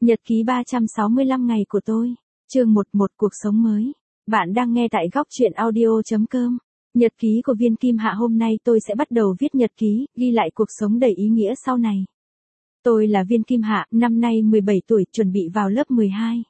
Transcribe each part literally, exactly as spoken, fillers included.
Nhật ký ba trăm sáu mươi lăm ngày của tôi. Chương một một Cuộc sống mới. Bạn đang nghe tại góc truyện audio chấm com. Nhật ký của Viên Kim Hạ. Hôm nay tôi sẽ bắt đầu viết nhật ký, ghi lại cuộc sống đầy ý nghĩa sau này. Tôi là Viên Kim Hạ, năm nay mười bảy tuổi, chuẩn bị vào lớp mười hai.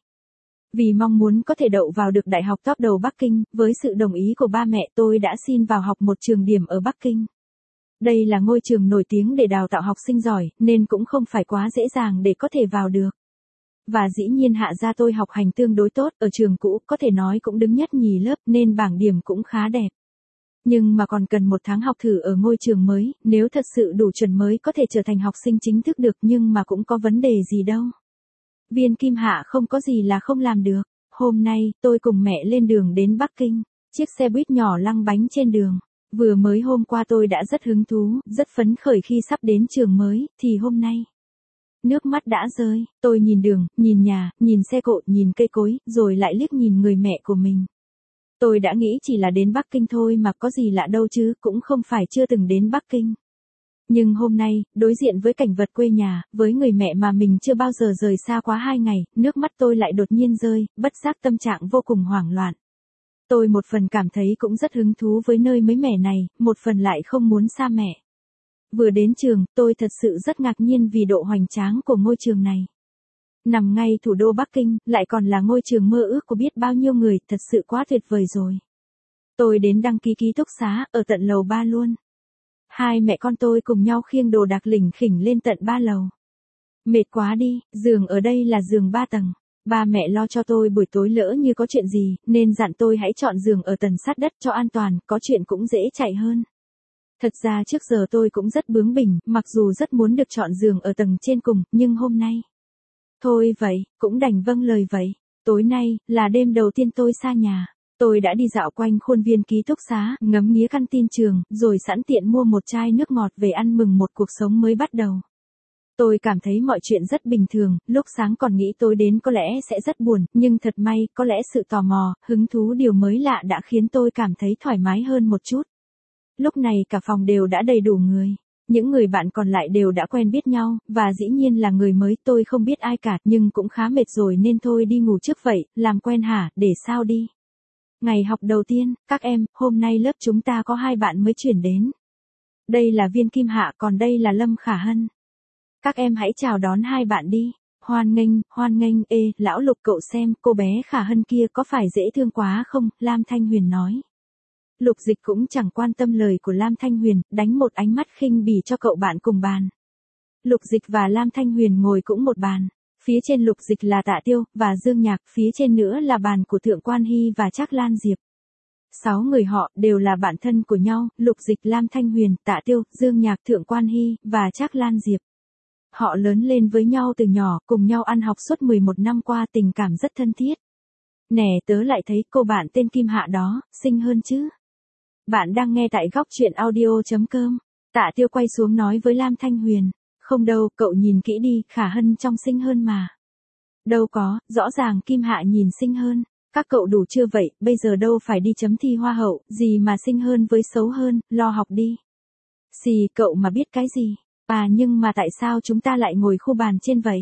Vì mong muốn có thể đậu vào được đại học top đầu Bắc Kinh, với sự đồng ý của ba mẹ tôi đã xin vào học một trường điểm ở Bắc Kinh. Đây là ngôi trường nổi tiếng để đào tạo học sinh giỏi, nên cũng không phải quá dễ dàng để có thể vào được. Và dĩ nhiên Hạ gia tôi học hành tương đối tốt, ở trường cũ có thể nói cũng đứng nhất nhì lớp nên bảng điểm cũng khá đẹp. Nhưng mà còn cần một tháng học thử ở ngôi trường mới, nếu thật sự đủ chuẩn mới có thể trở thành học sinh chính thức được, nhưng mà cũng có vấn đề gì đâu. Viên Kim Hạ không có gì là không làm được. Hôm nay, tôi cùng mẹ lên đường đến Bắc Kinh. Chiếc xe buýt nhỏ lăn bánh trên đường. Vừa mới hôm qua tôi đã rất hứng thú, rất phấn khởi khi sắp đến trường mới, thì hôm nay nước mắt đã rơi. Tôi nhìn đường, nhìn nhà, nhìn xe cộ, nhìn cây cối, rồi lại liếc nhìn người mẹ của mình. Tôi đã nghĩ chỉ là đến Bắc Kinh thôi mà có gì lạ đâu chứ, cũng không phải chưa từng đến Bắc Kinh. Nhưng hôm nay, đối diện với cảnh vật quê nhà, với người mẹ mà mình chưa bao giờ rời xa quá hai ngày, nước mắt tôi lại đột nhiên rơi, bất giác tâm trạng vô cùng hoảng loạn. Tôi một phần cảm thấy cũng rất hứng thú với nơi mới mẻ này, một phần lại không muốn xa mẹ. Vừa đến trường, tôi thật sự rất ngạc nhiên vì độ hoành tráng của ngôi trường này. Nằm ngay thủ đô Bắc Kinh, lại còn là ngôi trường mơ ước của biết bao nhiêu người, thật sự quá tuyệt vời rồi. Tôi đến đăng ký ký túc xá, ở tận lầu ba luôn. Hai mẹ con tôi cùng nhau khiêng đồ đạc lỉnh khỉnh lên tận ba lầu. Mệt quá đi, giường ở đây là giường ba tầng. Ba mẹ lo cho tôi buổi tối lỡ như có chuyện gì, nên dặn tôi hãy chọn giường ở tầng sát đất cho an toàn, có chuyện cũng dễ chạy hơn. Thật ra trước giờ tôi cũng rất bướng bỉnh, mặc dù rất muốn được chọn giường ở tầng trên cùng, nhưng hôm nay. Thôi vậy, cũng đành vâng lời vậy. Tối nay, là đêm đầu tiên tôi xa nhà. Tôi đã đi dạo quanh khuôn viên ký túc xá, ngắm nghía căn tin trường, rồi sẵn tiện mua một chai nước ngọt về ăn mừng một cuộc sống mới bắt đầu. Tôi cảm thấy mọi chuyện rất bình thường, lúc sáng còn nghĩ tối đến có lẽ sẽ rất buồn, nhưng thật may, có lẽ sự tò mò, hứng thú điều mới lạ đã khiến tôi cảm thấy thoải mái hơn một chút. Lúc này cả phòng đều đã đầy đủ người. Những người bạn còn lại đều đã quen biết nhau, và dĩ nhiên là người mới, tôi không biết ai cả, nhưng cũng khá mệt rồi nên thôi đi ngủ trước vậy, làm quen hả, để sao đi. Ngày học đầu tiên, các em, hôm nay lớp chúng ta có hai bạn mới chuyển đến. Đây là Viên Kim Hạ, còn đây là Lâm Khả Hân. Các em hãy chào đón hai bạn đi. Hoan nghênh, hoan nghênh, ê, lão Lục cậu xem, cô bé Khả Hân kia có phải dễ thương quá không, Lam Thanh Huyền nói. Lục Dịch cũng chẳng quan tâm lời của Lam Thanh Huyền, đánh một ánh mắt khinh bỉ cho cậu bạn cùng bàn. Lục Dịch và Lam Thanh Huyền ngồi cũng một bàn. Phía trên Lục Dịch là Tạ Tiêu, và Dương Nhạc, phía trên nữa là bàn của Thượng Quan Hy và Trác Lan Diệp. Sáu người họ, đều là bạn thân của nhau, Lục Dịch, Lam Thanh Huyền, Tạ Tiêu, Dương Nhạc, Thượng Quan Hy, và Trác Lan Diệp. Họ lớn lên với nhau từ nhỏ, cùng nhau ăn học suốt mười một năm qua, tình cảm rất thân thiết. Nè, tớ lại thấy cô bạn tên Kim Hạ đó, xinh hơn chứ. Bạn đang nghe tại góc truyện audio chấm com. Tạ Tiêu quay xuống nói với Lam Thanh Huyền. Không đâu, cậu nhìn kỹ đi, Khả Hân trông xinh hơn mà. Đâu có, rõ ràng Kim Hạ nhìn xinh hơn. Các cậu đủ chưa vậy, bây giờ đâu phải đi chấm thi hoa hậu, gì mà xinh hơn với xấu hơn, lo học đi. Xì, cậu mà biết cái gì. À nhưng mà tại sao chúng ta lại ngồi khu bàn trên vậy?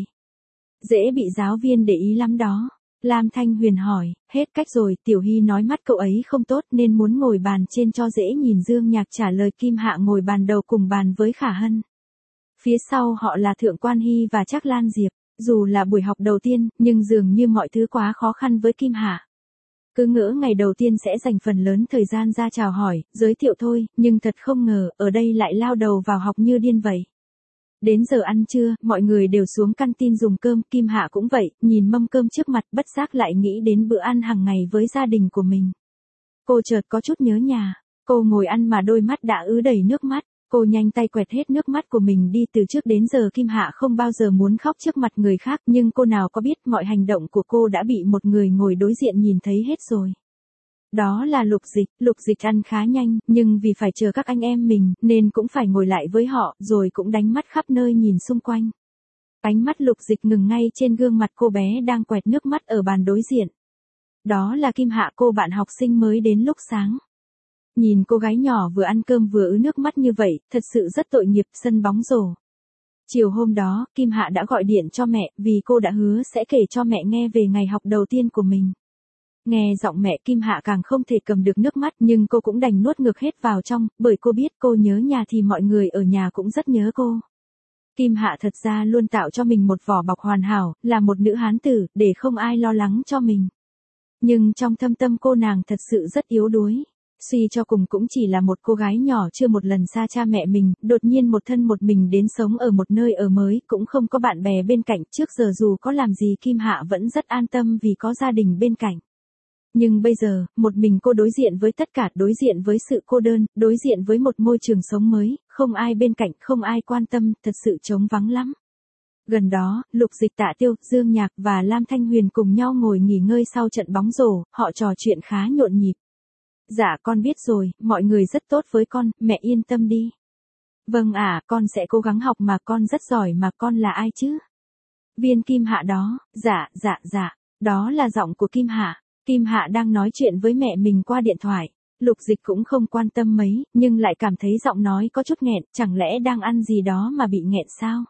Dễ bị giáo viên để ý lắm đó. Lam Thanh Huyền hỏi, hết cách rồi, Tiểu Hy nói mắt cậu ấy không tốt nên muốn ngồi bàn trên cho dễ nhìn. Dương Nhạc trả lời. Kim Hạ ngồi bàn đầu cùng bàn với Khả Hân. Phía sau họ là Thượng Quan Hy và Trác Lan Diệp. Dù là buổi học đầu tiên, nhưng dường như mọi thứ quá khó khăn với Kim Hạ. Cứ ngỡ ngày đầu tiên sẽ dành phần lớn thời gian ra chào hỏi, giới thiệu thôi, nhưng thật không ngờ, ở đây lại lao đầu vào học như điên vậy. Đến giờ ăn trưa, mọi người đều xuống căn tin dùng cơm, Kim Hạ cũng vậy, nhìn mâm cơm trước mặt, bất giác lại nghĩ đến bữa ăn hàng ngày với gia đình của mình. Cô chợt có chút nhớ nhà. Cô ngồi ăn mà đôi mắt đã ứ đầy nước mắt. Cô nhanh tay quẹt hết nước mắt của mình đi. Từ trước đến giờ Kim Hạ không bao giờ muốn khóc trước mặt người khác, nhưng cô nào có biết mọi hành động của cô đã bị một người ngồi đối diện nhìn thấy hết rồi. Đó là Lục Dịch. Lục Dịch ăn khá nhanh, nhưng vì phải chờ các anh em mình, nên cũng phải ngồi lại với họ, rồi cũng đánh mắt khắp nơi nhìn xung quanh. Ánh mắt Lục Dịch ngừng ngay trên gương mặt cô bé đang quẹt nước mắt ở bàn đối diện. Đó là Kim Hạ, cô bạn học sinh mới đến lúc sáng. Nhìn cô gái nhỏ vừa ăn cơm vừa ứ nước mắt như vậy, thật sự rất tội nghiệp. Sân bóng rổ. Chiều hôm đó, Kim Hạ đã gọi điện cho mẹ, vì cô đã hứa sẽ kể cho mẹ nghe về ngày học đầu tiên của mình. Nghe giọng mẹ, Kim Hạ càng không thể cầm được nước mắt, nhưng cô cũng đành nuốt ngược hết vào trong, bởi cô biết cô nhớ nhà thì mọi người ở nhà cũng rất nhớ cô. Kim Hạ thật ra luôn tạo cho mình một vỏ bọc hoàn hảo, là một nữ hán tử, để không ai lo lắng cho mình. Nhưng trong thâm tâm cô nàng thật sự rất yếu đuối. Suy cho cùng cũng chỉ là một cô gái nhỏ chưa một lần xa cha mẹ mình, đột nhiên một thân một mình đến sống ở một nơi ở mới, cũng không có bạn bè bên cạnh, trước giờ dù có làm gì Kim Hạ vẫn rất an tâm vì có gia đình bên cạnh. Nhưng bây giờ, một mình cô đối diện với tất cả, đối diện với sự cô đơn, đối diện với một môi trường sống mới, không ai bên cạnh, không ai quan tâm, thật sự trống vắng lắm. Gần đó, Lục Dịch, Tạ Tiêu, Dương Nhạc và Lam Thanh Huyền cùng nhau ngồi nghỉ ngơi sau trận bóng rổ, họ trò chuyện khá nhộn nhịp. Dạ con biết rồi, mọi người rất tốt với con, mẹ yên tâm đi. Vâng ạ, à, con sẽ cố gắng học mà, con rất giỏi mà, con là ai chứ? Viên Kim Hạ đó, dạ, dạ, dạ, đó là giọng của Kim Hạ. Kim Hạ đang nói chuyện với mẹ mình qua điện thoại. Lục Dịch cũng không quan tâm mấy, nhưng lại cảm thấy giọng nói có chút nghẹn, chẳng lẽ đang ăn gì đó mà bị nghẹn sao?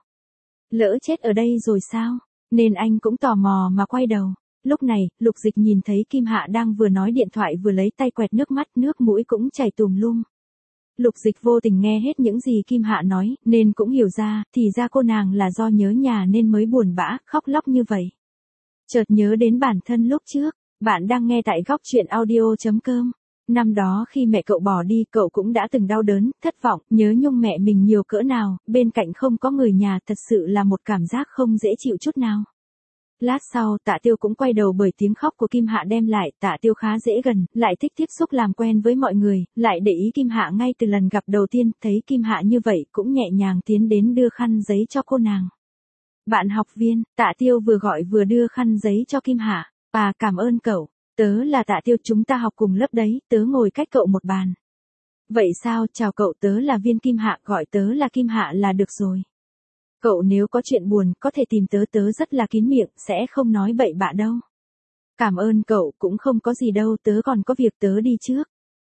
Lỡ chết ở đây rồi sao? Nên anh cũng tò mò mà quay đầu. Lúc này, Lục Dịch nhìn thấy Kim Hạ đang vừa nói điện thoại vừa lấy tay quẹt nước mắt, nước mũi cũng chảy tùm lum. Lục Dịch vô tình nghe hết những gì Kim Hạ nói, nên cũng hiểu ra, thì ra cô nàng là do nhớ nhà nên mới buồn bã, khóc lóc như vậy. Chợt nhớ đến bản thân lúc trước. Bạn đang nghe tại góc truyện audio.com. Năm đó khi mẹ cậu bỏ đi, cậu cũng đã từng đau đớn, thất vọng, nhớ nhung mẹ mình nhiều cỡ nào, bên cạnh không có người nhà, thật sự là một cảm giác không dễ chịu chút nào. Lát sau, Tạ Tiêu cũng quay đầu bởi tiếng khóc của Kim Hạ đem lại, Tạ Tiêu khá dễ gần, lại thích tiếp xúc làm quen với mọi người, lại để ý Kim Hạ ngay từ lần gặp đầu tiên, thấy Kim Hạ như vậy cũng nhẹ nhàng tiến đến đưa khăn giấy cho cô nàng. Bạn học viên, Tạ Tiêu vừa gọi vừa đưa khăn giấy cho Kim Hạ. À, cảm ơn cậu, tớ là Tạ Tiêu, chúng ta học cùng lớp đấy, tớ ngồi cách cậu một bàn. Vậy sao, chào cậu, tớ là Viên Kim Hạ, gọi tớ là Kim Hạ là được rồi. Cậu nếu có chuyện buồn, có thể tìm tớ, tớ rất là kín miệng, sẽ không nói bậy bạ đâu. Cảm ơn cậu, cũng không có gì đâu, tớ còn có việc, tớ đi trước.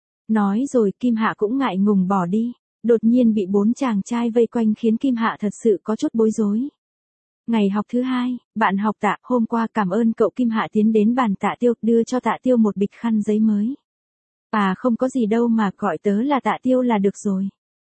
Nói rồi Kim Hạ cũng ngại ngùng bỏ đi, đột nhiên bị bốn chàng trai vây quanh khiến Kim Hạ thật sự có chút bối rối. Ngày học thứ hai, bạn học Tạ, hôm qua cảm ơn cậu. Kim Hạ tiến đến bàn Tạ Tiêu, đưa cho Tạ Tiêu một bịch khăn giấy mới. À không có gì đâu mà, gọi tớ là Tạ Tiêu là được rồi.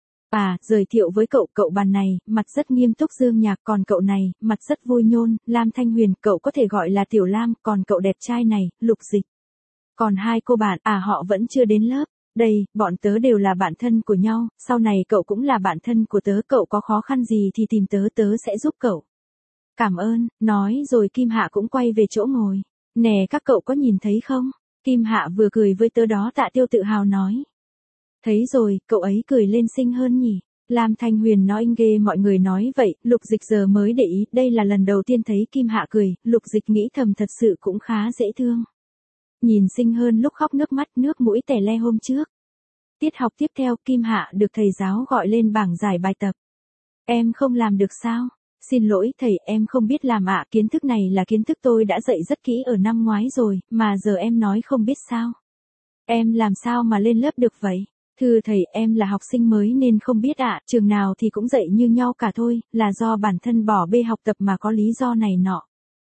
À, giới thiệu với cậu, cậu bàn này, mặt rất nghiêm túc Dương Nhạc, còn cậu này, mặt rất vui nhôn, Lam Thanh Huyền, cậu có thể gọi là Tiểu Lam, còn cậu đẹp trai này, Lục Dịch. Còn hai cô bạn, à họ vẫn chưa đến lớp. Đây, bọn tớ đều là bạn thân của nhau, sau này cậu cũng là bạn thân của tớ, cậu có khó khăn gì thì tìm tớ, tớ sẽ giúp cậu. Cảm ơn, nói rồi Kim Hạ cũng quay về chỗ ngồi. Nè các cậu có nhìn thấy không? Kim Hạ vừa cười với tớ đó, Tạ Tiêu tự hào nói. Thấy rồi, cậu ấy cười lên xinh hơn nhỉ? Lam Thanh Huyền nói ghê, mọi người nói vậy, Lục Dịch giờ mới để ý, đây là lần đầu tiên thấy Kim Hạ cười, Lục Dịch nghĩ thầm thật sự cũng khá dễ thương. Nhìn xinh hơn lúc khóc nước mắt, nước mũi tè le hôm trước. Tiết học tiếp theo, Kim Hạ được thầy giáo gọi lên bảng giải bài tập. Em không làm được sao? Xin lỗi thầy, em không biết làm ạ, kiến thức này là kiến thức tôi đã dạy rất kỹ ở năm ngoái rồi, mà giờ em nói không biết sao. Em làm sao mà lên lớp được vậy? Thưa thầy, em là học sinh mới nên không biết ạ, trường nào thì cũng dạy như nhau cả thôi, là do bản thân bỏ bê học tập mà có lý do này nọ.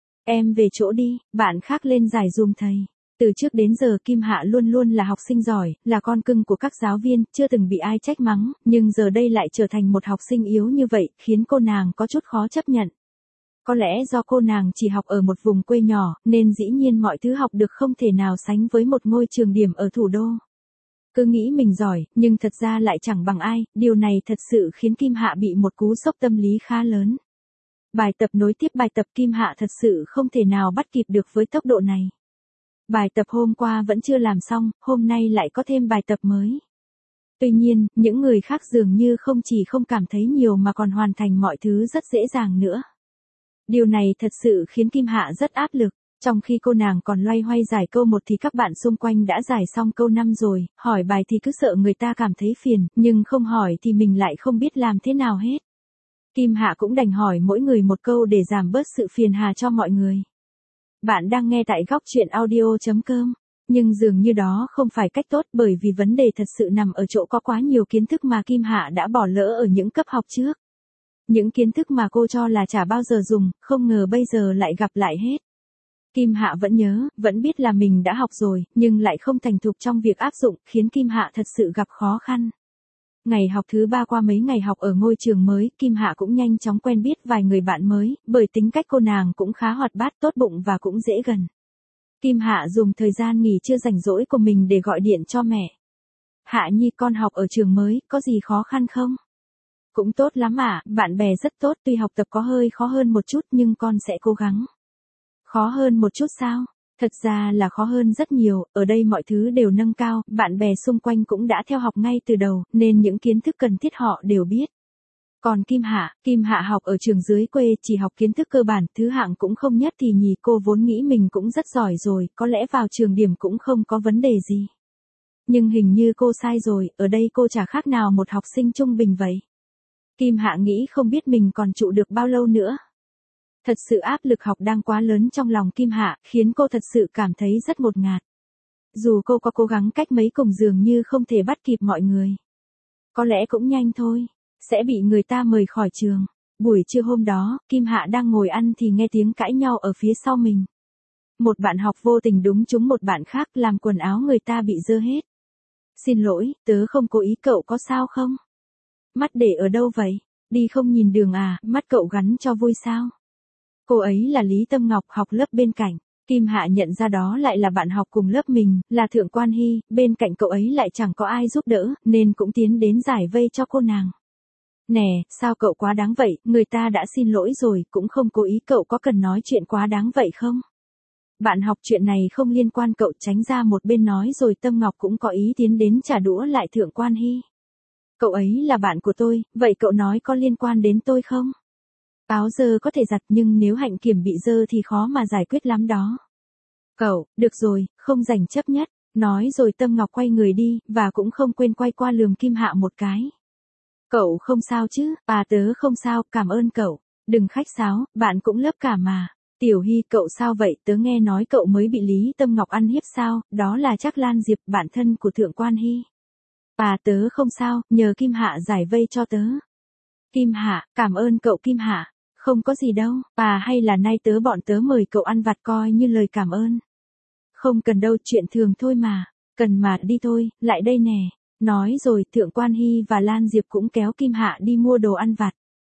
Em về chỗ đi, bạn khác lên giải dùm thầy. Từ trước đến giờ Kim Hạ luôn luôn là học sinh giỏi, là con cưng của các giáo viên, chưa từng bị ai trách mắng, nhưng giờ đây lại trở thành một học sinh yếu như vậy, khiến cô nàng có chút khó chấp nhận. Có lẽ do cô nàng chỉ học ở một vùng quê nhỏ, nên dĩ nhiên mọi thứ học được không thể nào sánh với một ngôi trường điểm ở thủ đô. Cứ nghĩ mình giỏi, nhưng thật ra lại chẳng bằng ai, điều này thật sự khiến Kim Hạ bị một cú sốc tâm lý khá lớn. Bài tập nối tiếp bài tập, Kim Hạ thật sự không thể nào bắt kịp được với tốc độ này. Bài tập hôm qua vẫn chưa làm xong, hôm nay lại có thêm bài tập mới. Tuy nhiên, những người khác dường như không chỉ không cảm thấy nhiều mà còn hoàn thành mọi thứ rất dễ dàng nữa. Điều này thật sự khiến Kim Hạ rất áp lực. Trong khi cô nàng còn loay hoay giải câu một thì các bạn xung quanh đã giải xong câu năm rồi, hỏi bài thì cứ sợ người ta cảm thấy phiền, nhưng không hỏi thì mình lại không biết làm thế nào hết. Kim Hạ cũng đành hỏi mỗi người một câu để giảm bớt sự phiền hà cho mọi người. Bạn đang nghe tại góc truyện audio.com, nhưng dường như đó không phải cách tốt, bởi vì vấn đề thật sự nằm ở chỗ có quá nhiều kiến thức mà Kim Hạ đã bỏ lỡ ở những cấp học trước. Những kiến thức mà cô cho là chả bao giờ dùng, không ngờ bây giờ lại gặp lại hết. Kim Hạ vẫn nhớ, vẫn biết là mình đã học rồi, nhưng lại không thành thục trong việc áp dụng, khiến Kim Hạ thật sự gặp khó khăn. Ngày học thứ ba qua mấy ngày học ở ngôi trường mới, Kim Hạ cũng nhanh chóng quen biết vài người bạn mới, bởi tính cách cô nàng cũng khá hoạt bát, tốt bụng và cũng dễ gần. Kim Hạ dùng thời gian nghỉ trưa rảnh rỗi của mình để gọi điện cho mẹ. Hạ Nhi, con học ở trường mới, có gì khó khăn không? Cũng tốt lắm ạ, à, bạn bè rất tốt, tuy học tập có hơi khó hơn một chút nhưng con sẽ cố gắng. Khó hơn một chút sao? Thật ra là khó hơn rất nhiều, ở đây mọi thứ đều nâng cao, bạn bè xung quanh cũng đã theo học ngay từ đầu, nên những kiến thức cần thiết họ đều biết. Còn Kim Hạ, Kim Hạ học ở trường dưới quê, chỉ học kiến thức cơ bản, thứ hạng cũng không nhất thì nhì, cô vốn nghĩ mình cũng rất giỏi rồi, có lẽ vào trường điểm cũng không có vấn đề gì. Nhưng hình như cô sai rồi, ở đây cô chả khác nào một học sinh trung bình vậy. Kim Hạ nghĩ không biết mình còn trụ được bao lâu nữa. Thật sự áp lực học đang quá lớn trong lòng Kim Hạ, khiến cô thật sự cảm thấy rất ngột ngạt. Dù cô có cố gắng cách mấy cùng dường như không thể bắt kịp mọi người. Có lẽ cũng nhanh thôi, sẽ bị người ta mời khỏi trường. Buổi trưa hôm đó, Kim Hạ đang ngồi ăn thì nghe tiếng cãi nhau ở phía sau mình. Một bạn học vô tình đúng trúng một bạn khác, làm quần áo người ta bị dơ hết. Xin lỗi, tớ không cố ý, cậu có sao không? Mắt để ở đâu vậy? Đi không nhìn đường à, mắt cậu gắn cho vui sao? Cô ấy là Lý Tâm Ngọc, học lớp bên cạnh. Kim Hạ nhận ra đó lại là bạn học cùng lớp mình, là Thượng Quan Hy, bên cạnh cậu ấy lại chẳng có ai giúp đỡ, nên cũng tiến đến giải vây cho cô nàng. Nè, sao cậu quá đáng vậy, người ta đã xin lỗi rồi, cũng không cố ý, cậu có cần nói chuyện quá đáng vậy không? Bạn học, chuyện này không liên quan, cậu tránh ra một bên nói rồi. Tâm Ngọc cũng có ý tiến đến trả đũa lại Thượng Quan Hy. Cậu ấy là bạn của tôi, vậy cậu nói có liên quan đến tôi không? Áo dơ có thể giặt nhưng nếu hạnh kiểm bị dơ thì khó mà giải quyết lắm đó. Cậu, được rồi, không rảnh chấp nhất. Nói rồi Tâm Ngọc quay người đi, và cũng không quên quay qua lườm Kim Hạ một cái. Cậu không sao chứ? À, tớ không sao, cảm ơn cậu. Đừng khách sáo, bạn cũng lớp cả mà. Tiểu Hy, cậu sao vậy? Tớ nghe nói cậu mới bị Lý Tâm Ngọc ăn hiếp sao? Đó là chắc Lan Diệp, bạn thân của Thượng Quan Hy. À, tớ không sao, nhờ Kim Hạ giải vây cho tớ. Kim Hạ, cảm ơn cậu Kim Hạ. Không có gì đâu, à hay là nay tớ bọn tớ mời cậu ăn vặt coi như lời cảm ơn. Không cần đâu, chuyện thường thôi mà. Cần mà, đi thôi, lại đây nè. Nói rồi, Thượng Quan Hy và Lan Diệp cũng kéo Kim Hạ đi mua đồ ăn vặt.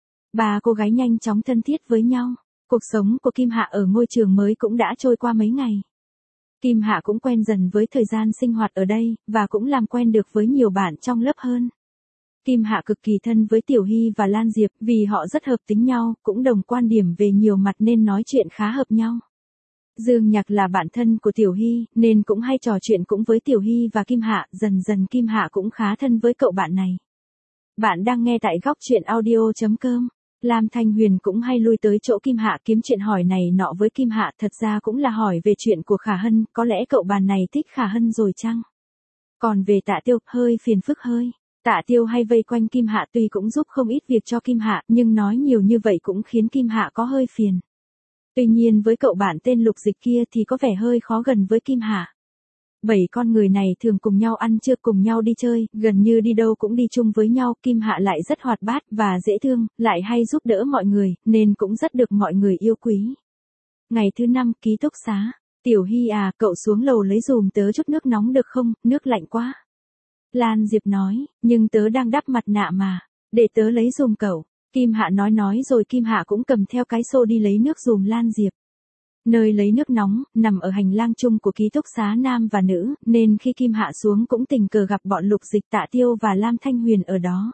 Ba cô gái nhanh chóng thân thiết với nhau. Cuộc sống của Kim Hạ ở ngôi trường mới cũng đã trôi qua mấy ngày. Kim Hạ cũng quen dần với thời gian sinh hoạt ở đây, và cũng làm quen được với nhiều bạn trong lớp hơn. Kim Hạ cực kỳ thân với Tiểu Hy và Lan Diệp, vì họ rất hợp tính nhau, cũng đồng quan điểm về nhiều mặt nên nói chuyện khá hợp nhau. Dương Nhạc là bạn thân của Tiểu Hy, nên cũng hay trò chuyện cũng với Tiểu Hy và Kim Hạ, dần dần Kim Hạ cũng khá thân với cậu bạn này. Bạn đang nghe tại góc truyện audio chấm com. Lam Thanh Huyền cũng hay lui tới chỗ Kim Hạ kiếm chuyện hỏi này nọ với Kim Hạ, thật ra cũng là hỏi về chuyện của Khả Hân, có lẽ cậu bạn này thích Khả Hân rồi chăng? Còn về Tạ Tiêu, hơi phiền phức hơi. Tạ Tiêu hay vây quanh Kim Hạ, tuy cũng giúp không ít việc cho Kim Hạ, nhưng nói nhiều như vậy cũng khiến Kim Hạ có hơi phiền. Tuy nhiên với cậu bạn tên Lục Dịch kia thì có vẻ hơi khó gần với Kim Hạ. Bảy con người này thường cùng nhau ăn trưa, cùng nhau đi chơi, gần như đi đâu cũng đi chung với nhau. Kim Hạ lại rất hoạt bát và dễ thương, lại hay giúp đỡ mọi người, nên cũng rất được mọi người yêu quý. Ngày thứ năm, ký túc xá. Tiểu Hy à, cậu xuống lầu lấy dùm tớ chút nước nóng được không, nước lạnh quá. Lan Diệp nói, nhưng tớ đang đắp mặt nạ mà, để tớ lấy dùm cậu. Kim Hạ nói nói rồi Kim Hạ cũng cầm theo cái xô đi lấy nước dùm Lan Diệp. Nơi lấy nước nóng, nằm ở hành lang chung của ký túc xá nam và nữ, nên khi Kim Hạ xuống cũng tình cờ gặp bọn Lục Dịch, Tạ Tiêu và Lam Thanh Huyền ở đó.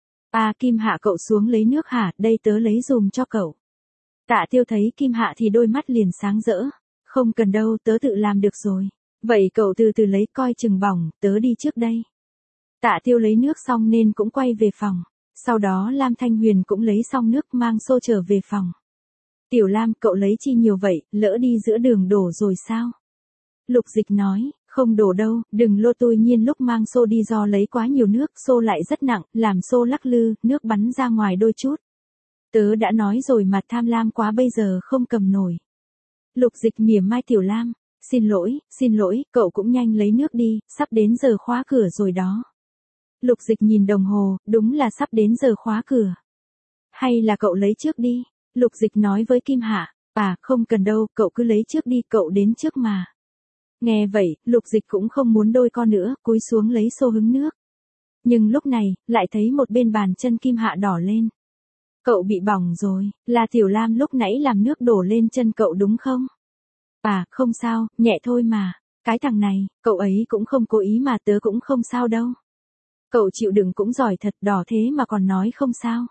À, Kim Hạ cậu xuống lấy nước hả, đây tớ lấy dùm cho cậu. Tạ Tiêu thấy Kim Hạ thì đôi mắt liền sáng rỡ. Không cần đâu, tớ tự làm được rồi. Vậy cậu từ từ lấy, coi chừng bỏng, tớ đi trước đây. Tạ Tiêu lấy nước xong nên cũng quay về phòng. Sau đó Lam Thanh Huyền cũng lấy xong nước mang xô trở về phòng. Tiểu Lam, cậu lấy chi nhiều vậy, lỡ đi giữa đường đổ rồi sao? Lục Dịch nói, không đổ đâu, đừng lô, tôi nhiên lúc mang xô đi do lấy quá nhiều nước, xô lại rất nặng, làm xô lắc lư, nước bắn ra ngoài đôi chút. Tớ đã nói rồi mà, tham lam quá bây giờ không cầm nổi. Lục Dịch mỉa mai Tiểu Lam, xin lỗi, xin lỗi, cậu cũng nhanh lấy nước đi, sắp đến giờ khóa cửa rồi đó. Lục Dịch nhìn đồng hồ, đúng là sắp đến giờ khóa cửa. Hay là cậu lấy trước đi, Lục Dịch nói với Kim Hạ. À, không cần đâu, cậu cứ lấy trước đi, cậu đến trước mà. Nghe vậy, Lục Dịch cũng không muốn đôi co nữa, cúi xuống lấy xô hứng nước. Nhưng lúc này, lại thấy một bên bàn chân Kim Hạ đỏ lên. Cậu bị bỏng rồi, là Tiểu Lam lúc nãy làm nước đổ lên chân cậu đúng không? À, không sao, nhẹ thôi mà. Cái thằng này, cậu ấy cũng không cố ý mà, tớ cũng không sao đâu. Cậu chịu đựng cũng giỏi thật, đỏ thế mà còn nói không sao.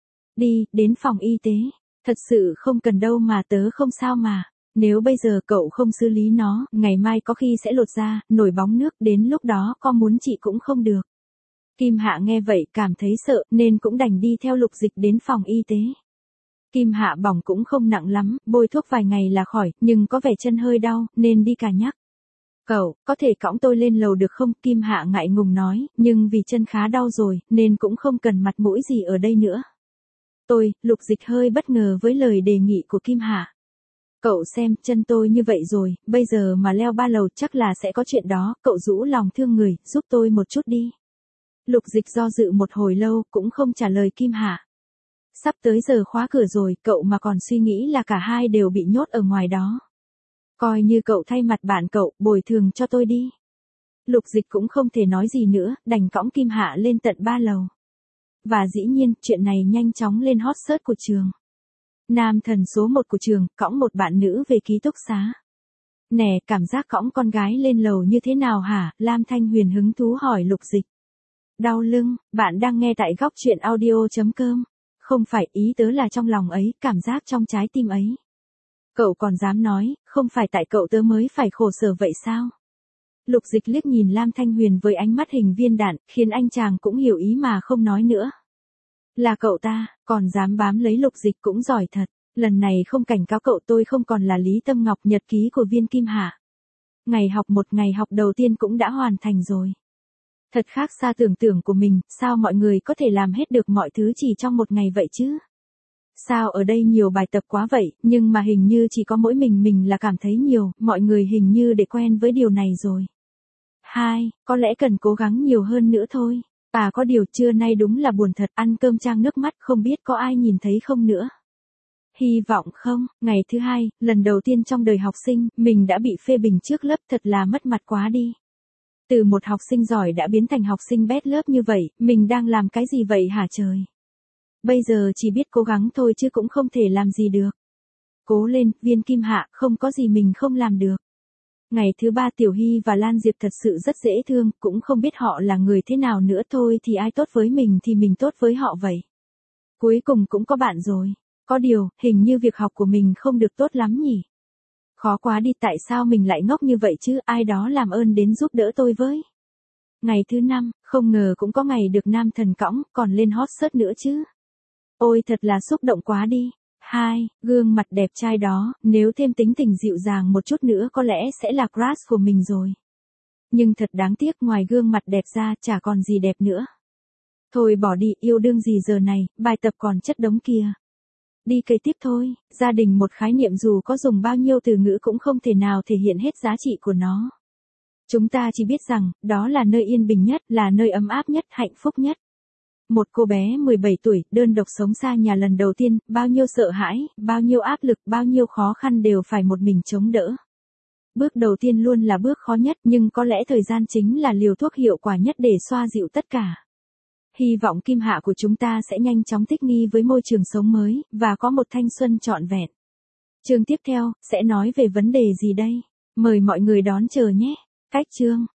Đi, đến phòng y tế. Thật sự không cần đâu mà, tớ không sao mà. Nếu bây giờ cậu không xử lý nó, ngày mai có khi sẽ lột ra, nổi bóng nước, đến lúc đó có muốn trị cũng không được. Kim Hạ nghe vậy cảm thấy sợ, nên cũng đành đi theo Lục Dịch đến phòng y tế. Kim Hạ bỏng cũng không nặng lắm, bôi thuốc vài ngày là khỏi, nhưng có vẻ chân hơi đau, nên đi cả nhắc. Cậu, có thể cõng tôi lên lầu được không? Kim Hạ ngại ngùng nói, nhưng vì chân khá đau rồi, nên cũng không cần mặt mũi gì ở đây nữa. Tôi, Lục Dịch hơi bất ngờ với lời đề nghị của Kim Hạ. Cậu xem, chân tôi như vậy rồi, bây giờ mà leo ba lầu chắc là sẽ có chuyện đó, cậu rũ lòng thương người, giúp tôi một chút đi. Lục Dịch do dự một hồi lâu, cũng không trả lời Kim Hạ. Sắp tới giờ khóa cửa rồi, cậu mà còn suy nghĩ là cả hai đều bị nhốt ở ngoài đó. Coi như cậu thay mặt bạn cậu, bồi thường cho tôi đi. Lục Dịch cũng không thể nói gì nữa, đành cõng Kim Hạ lên tận ba lầu. Và dĩ nhiên, chuyện này nhanh chóng lên hot search của trường. Nam thần số một của trường, cõng một bạn nữ về ký túc xá. Nè, cảm giác cõng con gái lên lầu như thế nào hả? Lam Thanh Huyền hứng thú hỏi Lục Dịch. Đau lưng, bạn đang nghe tại góc truyện audio chấm com. Không phải, ý tớ là trong lòng ấy, cảm giác trong trái tim ấy. Cậu còn dám nói, không phải tại cậu tớ mới phải khổ sở vậy sao? Lục Dịch liếc nhìn Lam Thanh Huyền với ánh mắt hình viên đạn, khiến anh chàng cũng hiểu ý mà không nói nữa. Là cậu ta, còn dám bám lấy Lục Dịch cũng giỏi thật. Lần này không cảnh cáo cậu, tôi không còn là Lý Tâm Ngọc, nhật ký của Viên Kim Hạ. Ngày học một ngày học đầu tiên cũng đã hoàn thành rồi. Thật khác xa tưởng tượng của mình, sao mọi người có thể làm hết được mọi thứ chỉ trong một ngày vậy chứ? Sao ở đây nhiều bài tập quá vậy, nhưng mà hình như chỉ có mỗi mình mình là cảm thấy nhiều, mọi người hình như để quen với điều này rồi. Hai, có lẽ cần cố gắng nhiều hơn nữa thôi. À có điều trưa nay đúng là buồn thật, ăn cơm trang nước mắt, không biết có ai nhìn thấy không nữa. Hy vọng không, ngày thứ hai, lần đầu tiên trong đời học sinh, mình đã bị phê bình trước lớp, thật là mất mặt quá đi. Từ một học sinh giỏi đã biến thành học sinh bét lớp như vậy, mình đang làm cái gì vậy hả trời? Bây giờ chỉ biết cố gắng thôi chứ cũng không thể làm gì được. Cố lên, Viên Kim Hạ, không có gì mình không làm được. Ngày thứ ba Tiểu Hy và Lan Diệp thật sự rất dễ thương, cũng không biết họ là người thế nào nữa, thôi thì ai tốt với mình thì mình tốt với họ vậy. Cuối cùng cũng có bạn rồi. Có điều, hình như việc học của mình không được tốt lắm nhỉ. Khó quá đi, tại sao mình lại ngốc như vậy chứ, ai đó làm ơn đến giúp đỡ tôi với. Ngày thứ năm, không ngờ cũng có ngày được nam thần cõng, còn lên hot search nữa chứ. Ôi thật là xúc động quá đi. Hai, gương mặt đẹp trai đó, nếu thêm tính tình dịu dàng một chút nữa có lẽ sẽ là crush của mình rồi. Nhưng thật đáng tiếc, ngoài gương mặt đẹp ra chả còn gì đẹp nữa. Thôi bỏ đi, yêu đương gì giờ này, bài tập còn chất đống kia. Đi kế tiếp thôi, gia đình một khái niệm dù có dùng bao nhiêu từ ngữ cũng không thể nào thể hiện hết giá trị của nó. Chúng ta chỉ biết rằng, đó là nơi yên bình nhất, là nơi ấm áp nhất, hạnh phúc nhất. Một cô bé mười bảy tuổi, đơn độc sống xa nhà lần đầu tiên, bao nhiêu sợ hãi, bao nhiêu áp lực, bao nhiêu khó khăn đều phải một mình chống đỡ. Bước đầu tiên luôn là bước khó nhất, nhưng có lẽ thời gian chính là liều thuốc hiệu quả nhất để xoa dịu tất cả. Hy vọng Kim Hạ của chúng ta sẽ nhanh chóng thích nghi với môi trường sống mới, và có một thanh xuân trọn vẹn. Chương tiếp theo, sẽ nói về vấn đề gì đây? Mời mọi người đón chờ nhé. Cách chương.